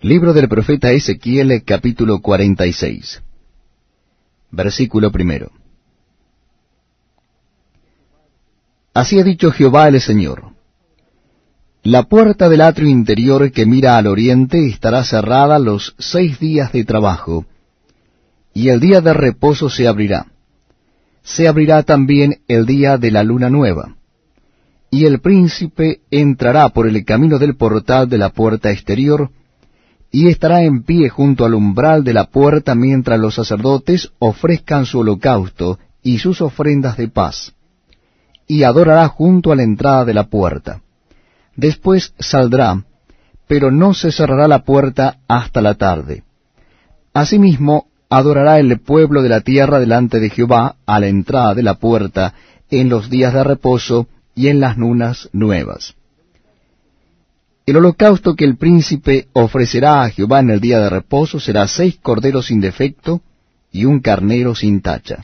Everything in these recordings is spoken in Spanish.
Libro del profeta Ezequiel, capítulo 46. Versículo primero. Así ha dicho Jehová el Señor: la puerta del atrio interior que mira al oriente estará cerrada los 6 días de trabajo, y el día de reposo se abrirá. Se abrirá también el día de la luna nueva, y el príncipe entrará por el camino del portal de la puerta exterior, y estará en pie junto al umbral de la puerta mientras los sacerdotes ofrezcan su holocausto y sus ofrendas de paz, y adorará junto a la entrada de la puerta. Después saldrá, pero no se cerrará la puerta hasta la tarde. Asimismo, adorará el pueblo de la tierra delante de Jehová a la entrada de la puerta en los días de reposo y en las lunas nuevas. El holocausto que el príncipe ofrecerá a Jehová en el día de reposo será 6 corderos sin defecto y un carnero sin tacha.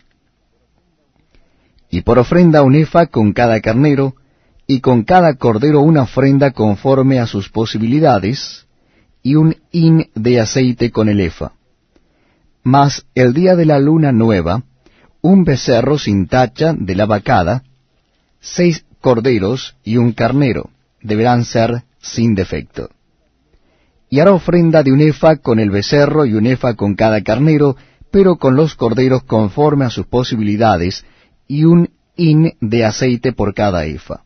Y por ofrenda un efa con cada carnero, y con cada cordero una ofrenda conforme a sus posibilidades, y un hin de aceite con el efa. Mas el día de la luna nueva, un becerro sin tacha de la vacada, 6 corderos y un carnero, deberán ser sin defecto. Y hará ofrenda de un efa con el becerro y un efa con cada carnero, pero con los corderos conforme a sus posibilidades, y un hin de aceite por cada efa.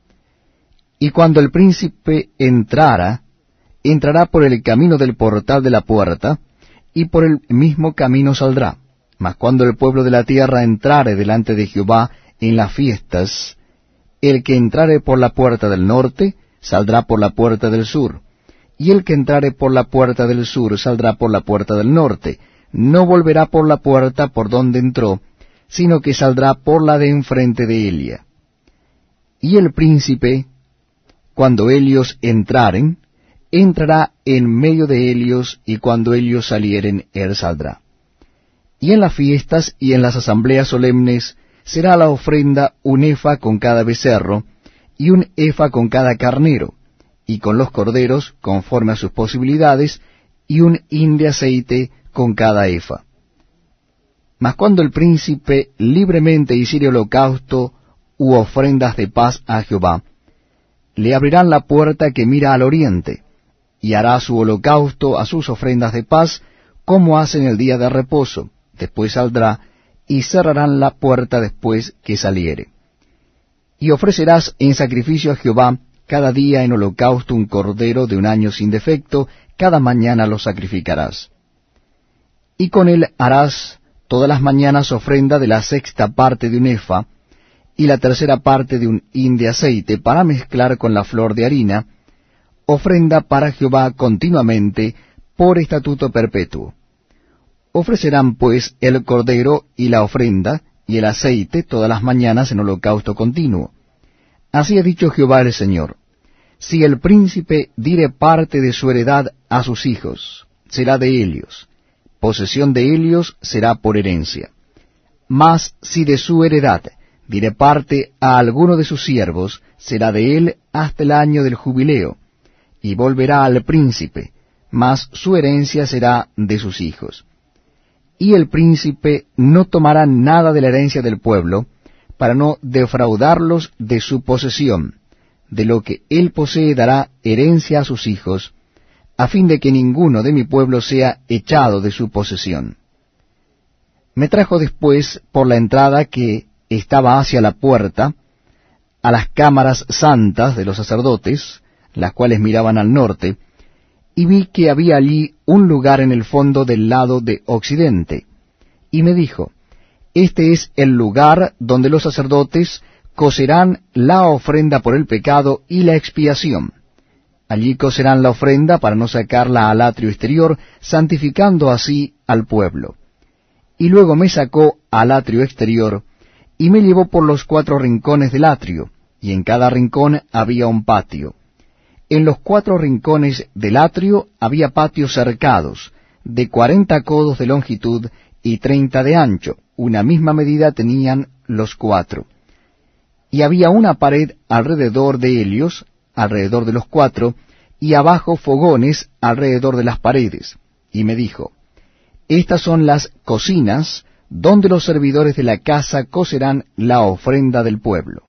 Y cuando el príncipe entrará por el camino del portal de la puerta, y por el mismo camino saldrá. Mas cuando el pueblo de la tierra entrare delante de Jehová en las fiestas, el que entrare por la puerta del norte, saldrá por la puerta del sur, y el que entrare por la puerta del sur, saldrá por la puerta del norte. No volverá por la puerta por donde entró, sino que saldrá por la de enfrente de Elia. Y el príncipe, cuando ellos entraren, entrará en medio de ellos, y cuando ellos salieren, él saldrá. Y en las fiestas y en las asambleas solemnes será la ofrenda un efa con cada becerro, y un efa con cada carnero, y con los corderos, conforme a sus posibilidades, y un hin de aceite con cada efa. Mas cuando el príncipe libremente hiciere holocausto u ofrendas de paz a Jehová, le abrirán la puerta que mira al oriente, y hará su holocausto a sus ofrendas de paz, como hacen el día de reposo. Después saldrá, y cerrarán la puerta después que saliere. Y ofrecerás en sacrificio a Jehová cada día en holocausto un cordero de un año sin defecto, cada mañana lo sacrificarás. Y con él harás todas las mañanas ofrenda de la 6ª parte de un efa, y la 3ª parte de un hin de aceite, para mezclar con la flor de harina, ofrenda para Jehová continuamente, por estatuto perpetuo. Ofrecerán pues el cordero y la ofrenda, y el aceite todas las mañanas en holocausto continuo. Así ha dicho Jehová el Señor: si el príncipe diere parte de su heredad a sus hijos, será de ellos, posesión de ellos será por herencia. Mas si de su heredad diere parte a alguno de sus siervos, será de él hasta el año del jubileo, y volverá al príncipe, mas su herencia será de sus hijos. Y el príncipe no tomará nada de la herencia del pueblo, para no defraudarlos de su posesión. De lo que él posee dará herencia a sus hijos, a fin de que ninguno de mi pueblo sea echado de su posesión. Me trajo después por la entrada que estaba hacia la puerta, a las cámaras santas de los sacerdotes, las cuales miraban al norte, y vi que había allí un lugar en el fondo del lado de occidente. Y me dijo: este es el lugar donde los sacerdotes cocerán la ofrenda por el pecado y la expiación. Allí cocerán la ofrenda para no sacarla al atrio exterior, santificando así al pueblo. Y luego me sacó al atrio exterior, y me llevó por los 4 rincones del atrio, y en cada rincón había un patio. En los 4 rincones del atrio había patios cercados, de 40 codos de longitud y 30 de ancho, una misma medida tenían los 4. Y había una pared alrededor de ellos, alrededor de los 4, y abajo fogones alrededor de las paredes. Y me dijo, estas son las cocinas donde los servidores de la casa cocerán la ofrenda del pueblo.